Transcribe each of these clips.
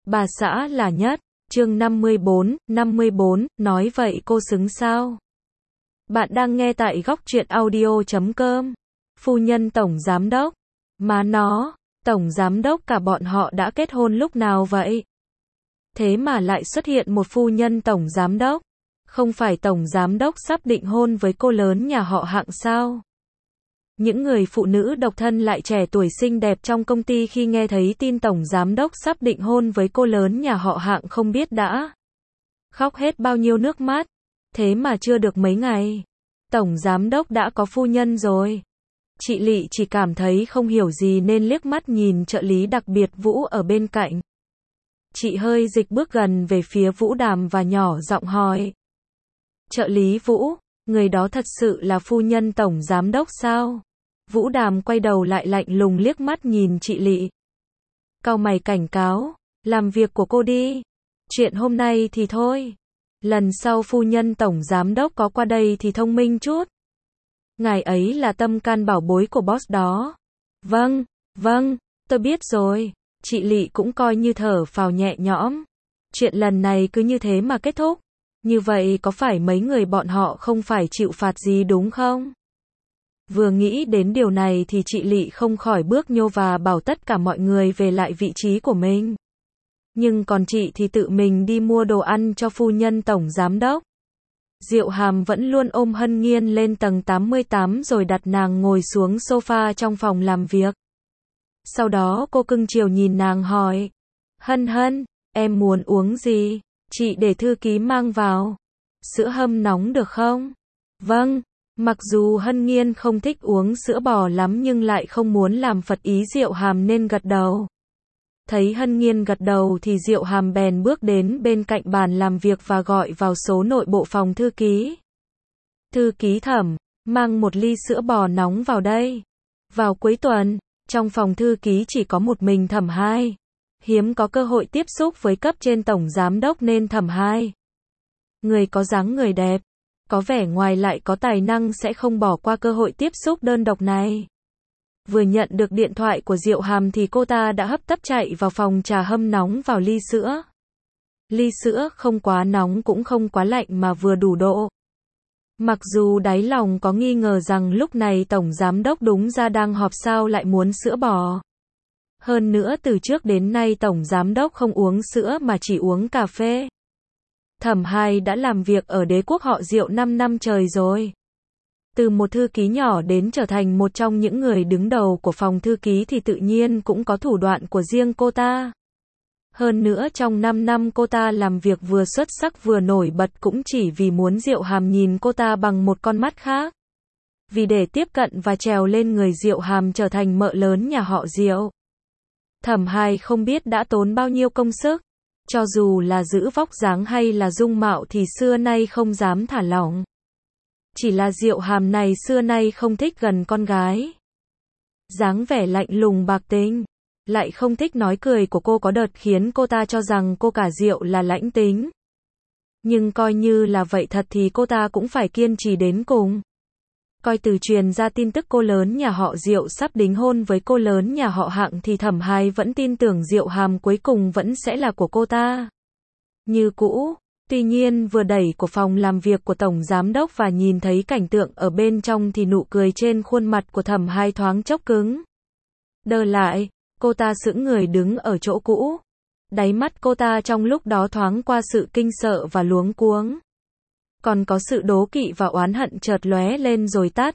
Bà xã là nhất. Chương 54, nói vậy cô xứng sao? Bạn đang nghe tại góc truyện audio.com. Phu nhân tổng giám đốc. Má nó, tổng giám đốc cả bọn họ đã kết hôn lúc nào vậy? Thế mà lại xuất hiện một phu nhân tổng giám đốc. Không phải tổng giám đốc sắp định hôn với cô lớn nhà họ Hạng sao? Những người phụ nữ độc thân lại trẻ tuổi xinh đẹp trong công ty khi nghe thấy tin tổng giám đốc sắp định hôn với cô lớn nhà họ Hạng không biết đã khóc hết bao nhiêu nước mắt. Thế mà chưa được mấy ngày, tổng giám đốc đã có phu nhân rồi. Chị Lị chỉ cảm thấy không hiểu gì nên liếc mắt nhìn trợ lý đặc biệt Vũ ở bên cạnh. Chị hơi dịch bước gần về phía Vũ Đàm và nhỏ giọng hỏi. Trợ lý Vũ, người đó thật sự là phu nhân tổng giám đốc sao? Vũ Đàm quay đầu lại lạnh lùng liếc mắt nhìn chị Lị. Cau mày cảnh cáo, làm việc của cô đi. Chuyện hôm nay thì thôi. Lần sau phu nhân tổng giám đốc có qua đây thì thông minh chút. Ngài ấy là tâm can bảo bối của boss đó. Vâng, tôi biết rồi. Chị Lị cũng coi như thở phào nhẹ nhõm. Chuyện lần này cứ như thế mà kết thúc. Như vậy có phải mấy người bọn họ không phải chịu phạt gì đúng không? Vừa nghĩ đến điều này thì chị Lị không khỏi bước nhô và bảo tất cả mọi người về lại vị trí của mình. Nhưng còn chị thì tự mình đi mua đồ ăn cho phu nhân tổng giám đốc. Diệu Hàm vẫn luôn ôm Hân Nghiên lên tầng 88 rồi đặt nàng ngồi xuống sofa trong phòng làm việc. Sau đó cô cưng chiều nhìn nàng hỏi. Hân, em muốn uống gì? Chị để thư ký mang vào. Sữa hâm nóng được không? Vâng. Mặc dù Hân Nghiên không thích uống sữa bò lắm nhưng lại không muốn làm phật ý Diệu Hàm nên gật đầu. Thấy Hân Nghiên gật đầu thì Diệu Hàm bèn bước đến bên cạnh bàn làm việc và gọi vào số nội bộ phòng thư ký. Thư ký Thẩm, mang một ly sữa bò nóng vào đây. Vào cuối tuần, trong phòng thư ký chỉ có một mình Thẩm Hai. Hiếm có cơ hội tiếp xúc với cấp trên tổng giám đốc nên Thẩm Hai, người có dáng người đẹp, có vẻ ngoài lại có tài năng sẽ không bỏ qua cơ hội tiếp xúc đơn độc này. Vừa nhận được điện thoại của Diệu Hàm thì cô ta đã hấp tấp chạy vào phòng trà hâm nóng vào ly sữa. Ly sữa không quá nóng cũng không quá lạnh mà vừa đủ độ. Mặc dù đáy lòng có nghi ngờ rằng lúc này tổng giám đốc đúng ra đang họp sao lại muốn sữa bò. Hơn nữa từ trước đến nay tổng giám đốc không uống sữa mà chỉ uống cà phê. Thẩm Hai đã làm việc ở đế quốc họ Diệu 5 năm trời rồi. Từ một thư ký nhỏ đến trở thành một trong những người đứng đầu của phòng thư ký thì tự nhiên cũng có thủ đoạn của riêng cô ta. Hơn nữa trong 5 năm cô ta làm việc vừa xuất sắc vừa nổi bật cũng chỉ vì muốn Diệu Hàm nhìn cô ta bằng một con mắt khác. Vì để tiếp cận và trèo lên người Diệu Hàm trở thành mợ lớn nhà họ Diệu. Thẩm Hai không biết đã tốn bao nhiêu công sức. Cho dù là giữ vóc dáng hay là dung mạo thì xưa nay không dám thả lỏng. Chỉ là Diệu Hàm này xưa nay không thích gần con gái. Dáng vẻ lạnh lùng bạc tính, lại không thích nói cười của cô có đợt khiến cô ta cho rằng cô cả Diệu là lãnh tính. Nhưng coi như là vậy thật thì cô ta cũng phải kiên trì đến cùng. Coi từ truyền ra tin tức cô lớn nhà họ Diệu sắp đính hôn với cô lớn nhà họ Hạng thì Thẩm Hai vẫn tin tưởng Diệu Hàm cuối cùng vẫn sẽ là của cô ta. Như cũ, tuy nhiên vừa đẩy của phòng làm việc của tổng giám đốc và nhìn thấy cảnh tượng ở bên trong thì nụ cười trên khuôn mặt của Thẩm Hai thoáng chốc cứng đờ lại, cô ta sững người đứng ở chỗ cũ. Đáy mắt cô ta trong lúc đó thoáng qua sự kinh sợ và luống cuống. Còn có sự đố kỵ và oán hận chợt lóe lên rồi tắt.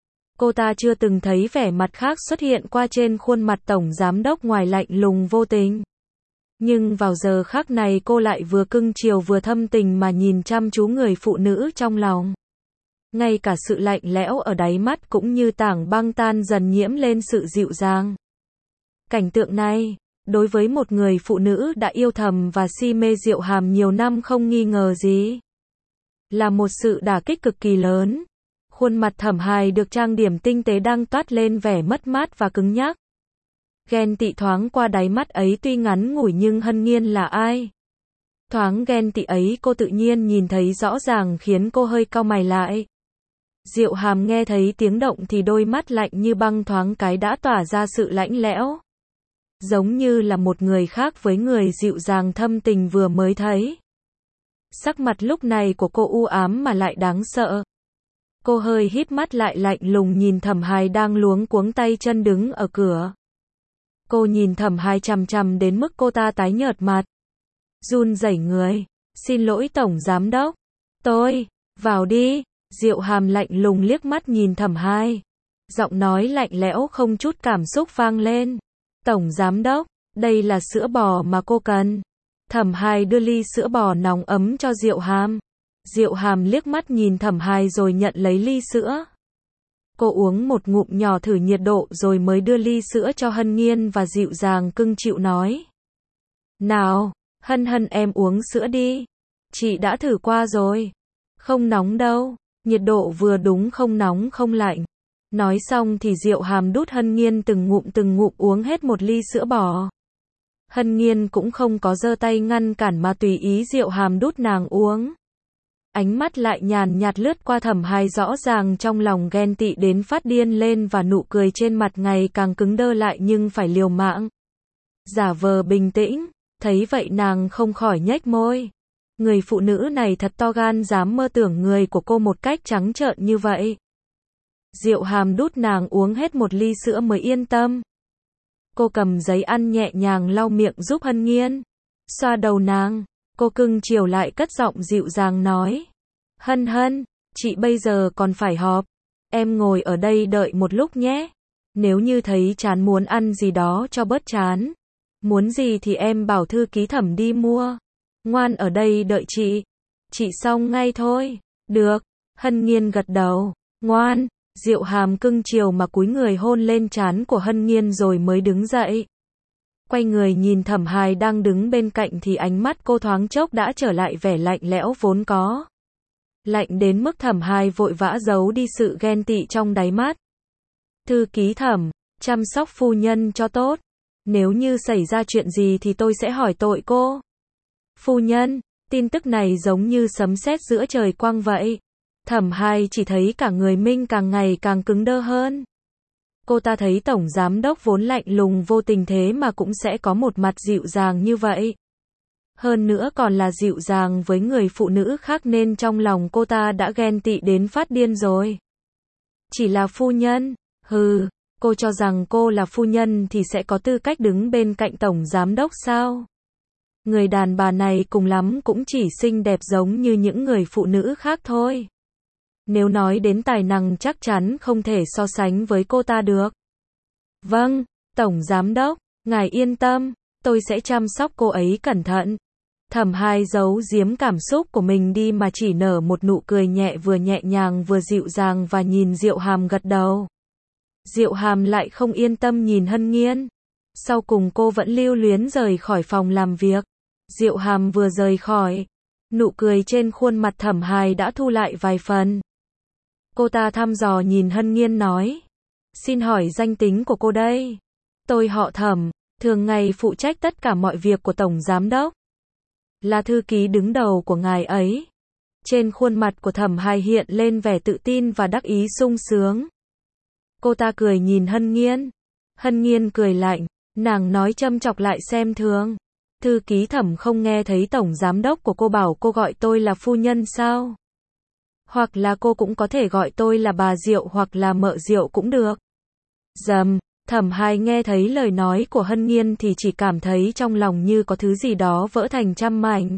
Cô ta chưa từng thấy vẻ mặt khác xuất hiện qua trên khuôn mặt tổng giám đốc ngoài lạnh lùng vô tình. Nhưng vào giờ khắc này cô lại vừa cưng chiều vừa thâm tình mà nhìn chăm chú người phụ nữ trong lòng. Ngay cả sự lạnh lẽo ở đáy mắt cũng như tảng băng tan dần nhiễm lên sự dịu dàng. Cảnh tượng này, đối với một người phụ nữ đã yêu thầm và si mê Diệu Hàm nhiều năm không nghi ngờ gì. Là một sự đả kích cực kỳ lớn. Khuôn mặt Thẩm Hai được trang điểm tinh tế đang toát lên vẻ mất mát và cứng nhắc. Ghen tị thoáng qua đáy mắt ấy tuy ngắn ngủi nhưng Hân Nghiên là ai? Thoáng ghen tị ấy cô tự nhiên nhìn thấy rõ ràng khiến cô hơi cau mày lại. Diệu Hàm nghe thấy tiếng động thì đôi mắt lạnh như băng thoáng cái đã tỏa ra sự lạnh lẽo. giống như là một người khác với người dịu dàng thâm tình vừa mới thấy. Sắc mặt lúc này của cô u ám mà lại đáng sợ. Cô hơi híp mắt lại lạnh lùng nhìn Thẩm Hài đang luống cuống tay chân đứng ở cửa. Cô nhìn Thẩm Hài chằm chằm đến mức cô ta tái nhợt mặt, run rẩy người. Xin lỗi Tổng Giám Đốc. Tôi, vào đi. Diệu Hàm lạnh lùng liếc mắt nhìn Thẩm Hài. Giọng nói lạnh lẽo không chút cảm xúc vang lên. Tổng Giám Đốc, đây là sữa bò mà cô cần. Thẩm Hài đưa ly sữa bò nóng ấm cho Diệu Hàm. Diệu Hàm liếc mắt nhìn Thẩm Hài rồi nhận lấy ly sữa. Cô uống một ngụm nhỏ thử nhiệt độ rồi mới đưa ly sữa cho Hân Nhiên và dịu dàng cưng chịu nói. Nào, Hân Hân em uống sữa đi. Chị đã thử qua rồi. Không nóng đâu, nhiệt độ vừa đúng không nóng không lạnh. Nói xong thì Diệu Hàm đút Hân Nhiên từng ngụm uống hết một ly sữa bò. Hân Nhiên cũng không có giơ tay ngăn cản mà tùy ý Diệu Hàm đút nàng uống. Ánh mắt lại nhàn nhạt lướt qua Thẩm Hài, rõ ràng trong lòng ghen tị đến phát điên lên và nụ cười trên mặt ngày càng cứng đơ lại nhưng phải liều mạng. Giả vờ bình tĩnh, thấy vậy nàng không khỏi nhếch môi. Người phụ nữ này thật to gan dám mơ tưởng người của cô một cách trắng trợn như vậy. Diệu Hàm đút nàng uống hết một ly sữa mới yên tâm. Cô cầm giấy ăn nhẹ nhàng lau miệng giúp Hân Nhiên. Xoa đầu nàng, cô cưng chiều lại cất giọng dịu dàng nói. Hân Hân, chị bây giờ còn phải họp. Em ngồi ở đây đợi một lúc nhé. Nếu như thấy chán muốn ăn gì đó cho bớt chán. Muốn gì thì em bảo thư ký Thẩm đi mua. Ngoan ở đây đợi chị. Chị xong ngay thôi. Được. Hân Nhiên gật đầu. Ngoan. Diệu Hàm cưng chiều mà cúi người hôn lên trán của Hân Nhiên rồi mới đứng dậy. Quay người nhìn Thẩm Hài đang đứng bên cạnh thì ánh mắt cô thoáng chốc đã trở lại vẻ lạnh lẽo vốn có. Lạnh đến mức Thẩm Hài vội vã giấu đi sự ghen tị trong đáy mắt. Thư ký Thẩm, chăm sóc phu nhân cho tốt. Nếu như xảy ra chuyện gì thì tôi sẽ hỏi tội cô. Phu nhân, tin tức này giống như sấm sét giữa trời quang vậy. Thẩm Hài chỉ thấy cả người Minh càng ngày càng cứng đơ hơn. Cô ta thấy Tổng Giám Đốc vốn lạnh lùng vô tình thế mà cũng sẽ có một mặt dịu dàng như vậy. Hơn nữa còn là dịu dàng với người phụ nữ khác nên trong lòng cô ta đã ghen tị đến phát điên rồi. Chỉ là phu nhân, hừ, cô cho rằng cô là phu nhân thì sẽ có tư cách đứng bên cạnh Tổng Giám Đốc sao? Người đàn bà này cùng lắm cũng chỉ xinh đẹp giống như những người phụ nữ khác thôi. Nếu nói đến tài năng chắc chắn không thể so sánh với cô ta được. Vâng, Tổng Giám Đốc, ngài yên tâm, tôi sẽ chăm sóc cô ấy cẩn thận. Thẩm Hài giấu giếm cảm xúc của mình đi mà chỉ nở một nụ cười nhẹ nhàng vừa dịu dàng và nhìn Diệu Hàm gật đầu. Diệu Hàm lại không yên tâm nhìn Hân Nhiên. Sau cùng cô vẫn lưu luyến rời khỏi phòng làm việc. Diệu Hàm vừa rời khỏi, nụ cười trên khuôn mặt Thẩm Hài đã thu lại vài phần. Cô ta thăm dò nhìn Hân Nhiên nói. Xin hỏi danh tính của cô đây. Tôi họ Thẩm, thường ngày phụ trách tất cả mọi việc của Tổng Giám Đốc. Là thư ký đứng đầu của ngài ấy. Trên khuôn mặt của Thẩm Hài hiện lên vẻ tự tin và đắc ý sung sướng. Cô ta cười nhìn Hân Nhiên. Hân Nhiên cười lạnh, nàng nói châm chọc lại xem thường. Thư ký Thẩm không nghe thấy Tổng Giám Đốc của cô bảo cô gọi tôi là phu nhân sao? Hoặc là cô cũng có thể gọi tôi là bà Diệu hoặc là mợ Diệu cũng được. Dầm, Thẩm Hài nghe thấy lời nói của Hân Nhiên thì chỉ cảm thấy trong lòng như có thứ gì đó vỡ thành trăm mảnh.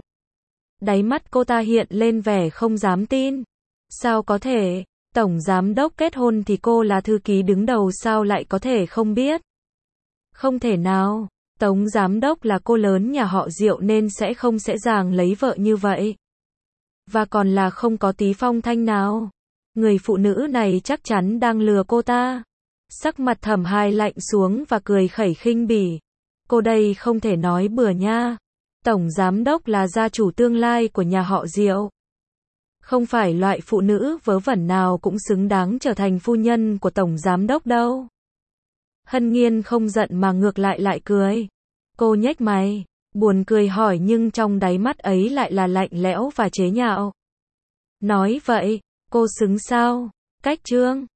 Đáy mắt cô ta hiện lên vẻ không dám tin. Sao có thể, Tổng Giám Đốc kết hôn thì cô là thư ký đứng đầu sao lại có thể không biết? Không thể nào, Tổng Giám Đốc là cô lớn nhà họ Diệu nên sẽ không dễ dàng lấy vợ như vậy. Và còn là không có tí phong thanh nào. Người phụ nữ này chắc chắn đang lừa cô ta. Sắc mặt Thẩm Hài lạnh xuống và cười khẩy khinh bỉ. Cô đây không thể nói bừa nha. Tổng Giám Đốc là gia chủ tương lai của nhà họ Diệu. Không phải loại phụ nữ vớ vẩn nào cũng xứng đáng trở thành phu nhân của Tổng Giám Đốc đâu. Hân Nhiên không giận mà ngược lại cười. Cô nhếch mày, buồn cười hỏi nhưng trong đáy mắt ấy lại là lạnh lẽo và chế nhạo. Nói vậy, cô xứng sao? Cách chương